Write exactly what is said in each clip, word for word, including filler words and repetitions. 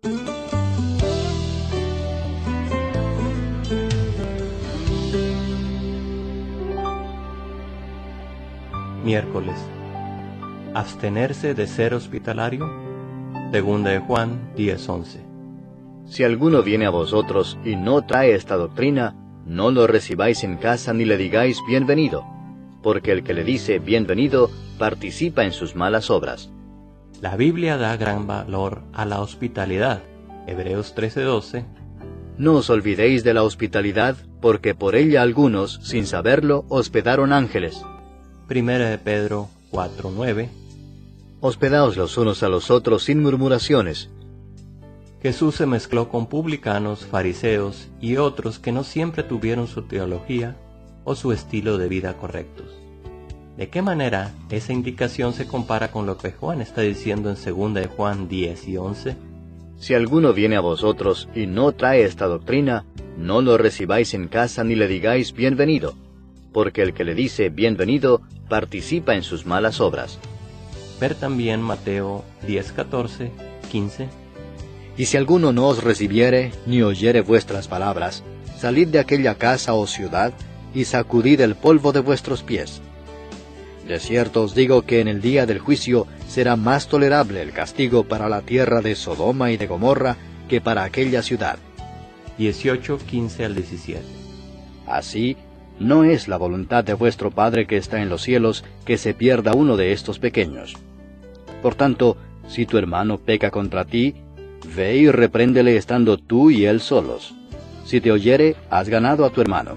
Miércoles. Abstenerse de ser hospitalario. Segunda de Juan diez once. Si alguno viene a vosotros y no trae esta doctrina, no lo recibáis en casa ni le digáis bienvenido, porque el que le dice bienvenido participa en sus malas obras. La Biblia da gran valor a la hospitalidad. Hebreos trece doce. No os olvidéis de la hospitalidad, porque por ella algunos, sin saberlo, hospedaron ángeles. Primera de Pedro cuatro nueve. Hospedaos los unos a los otros sin murmuraciones. Jesús se mezcló con publicanos, fariseos y otros que no siempre tuvieron su teología o su estilo de vida correctos. ¿De qué manera esa indicación se compara con lo que Juan está diciendo en segunda de Juan diez y once? Si alguno viene a vosotros y no trae esta doctrina, no lo recibáis en casa ni le digáis bienvenido, porque el que le dice bienvenido participa en sus malas obras. Ver también Mateo diez catorce, quince. Y si alguno no os recibiere, ni oyere vuestras palabras, salid de aquella casa o ciudad, y sacudid el polvo de vuestros pies. De cierto os digo que en el día del juicio será más tolerable el castigo para la tierra de Sodoma y de Gomorra que para aquella ciudad. dieciocho quince al diecisiete. Así, no es la voluntad de vuestro Padre que está en los cielos que se pierda uno de estos pequeños. Por tanto, si tu hermano peca contra ti, ve y repréndele estando tú y él solos. Si te oyere, has ganado a tu hermano.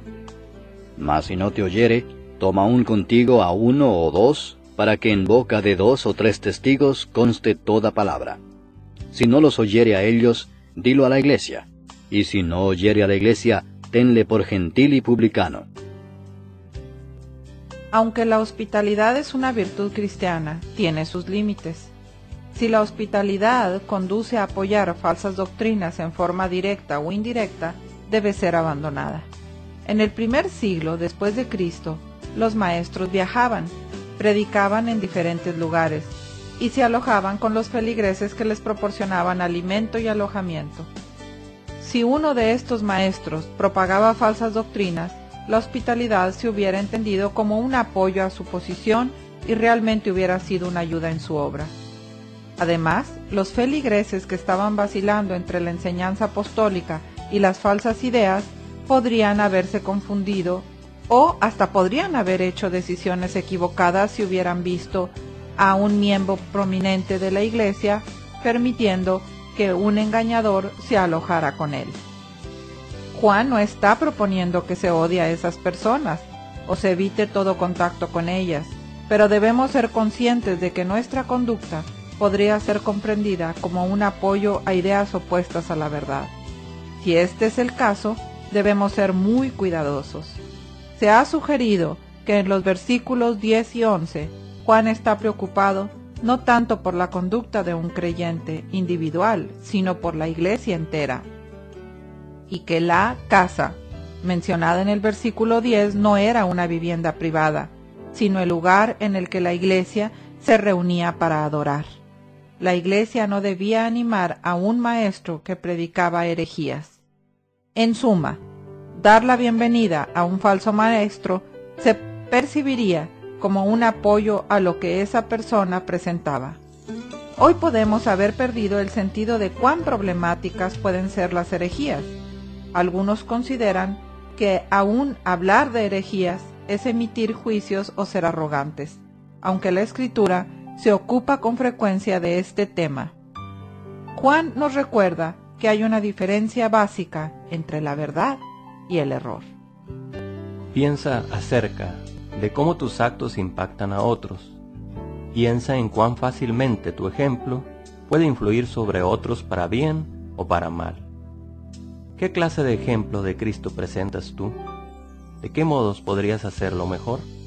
Mas si no te oyere, toma aún contigo a uno o dos, para que en boca de dos o tres testigos conste toda palabra. Si no los oyere a ellos, dilo a la iglesia, y si no oyere a la iglesia, tenle por gentil y publicano. Aunque la hospitalidad es una virtud cristiana, tiene sus límites. Si la hospitalidad conduce a apoyar falsas doctrinas en forma directa o indirecta, debe ser abandonada. En el primer siglo después de Cristo, los maestros viajaban, predicaban en diferentes lugares y se alojaban con los feligreses que les proporcionaban alimento y alojamiento. Si uno de estos maestros propagaba falsas doctrinas, la hospitalidad se hubiera entendido como un apoyo a su posición y realmente hubiera sido una ayuda en su obra. Además, los feligreses que estaban vacilando entre la enseñanza apostólica y las falsas ideas podrían haberse confundido o hasta podrían haber hecho decisiones equivocadas si hubieran visto a un miembro prominente de la iglesia permitiendo que un engañador se alojara con él. Juan no está proponiendo que se odie a esas personas o se evite todo contacto con ellas, pero debemos ser conscientes de que nuestra conducta podría ser comprendida como un apoyo a ideas opuestas a la verdad. Si este es el caso, debemos ser muy cuidadosos. Se ha sugerido que en los versículos diez y once, Juan está preocupado no tanto por la conducta de un creyente individual, sino por la iglesia entera. Y que la casa, mencionada en el versículo diez, no era una vivienda privada, sino el lugar en el que la iglesia se reunía para adorar. La iglesia no debía animar a un maestro que predicaba herejías. En suma, dar la bienvenida a un falso maestro se percibiría como un apoyo a lo que esa persona presentaba. Hoy podemos haber perdido el sentido de cuán problemáticas pueden ser las herejías. Algunos consideran que aún hablar de herejías es emitir juicios o ser arrogantes, aunque la Escritura se ocupa con frecuencia de este tema. Juan nos recuerda que hay una diferencia básica entre la verdad y el error. Piensa acerca de cómo tus actos impactan a otros. Piensa en cuán fácilmente tu ejemplo puede influir sobre otros para bien o para mal. ¿Qué clase de ejemplo de Cristo presentas tú? ¿De qué modos podrías hacerlo mejor?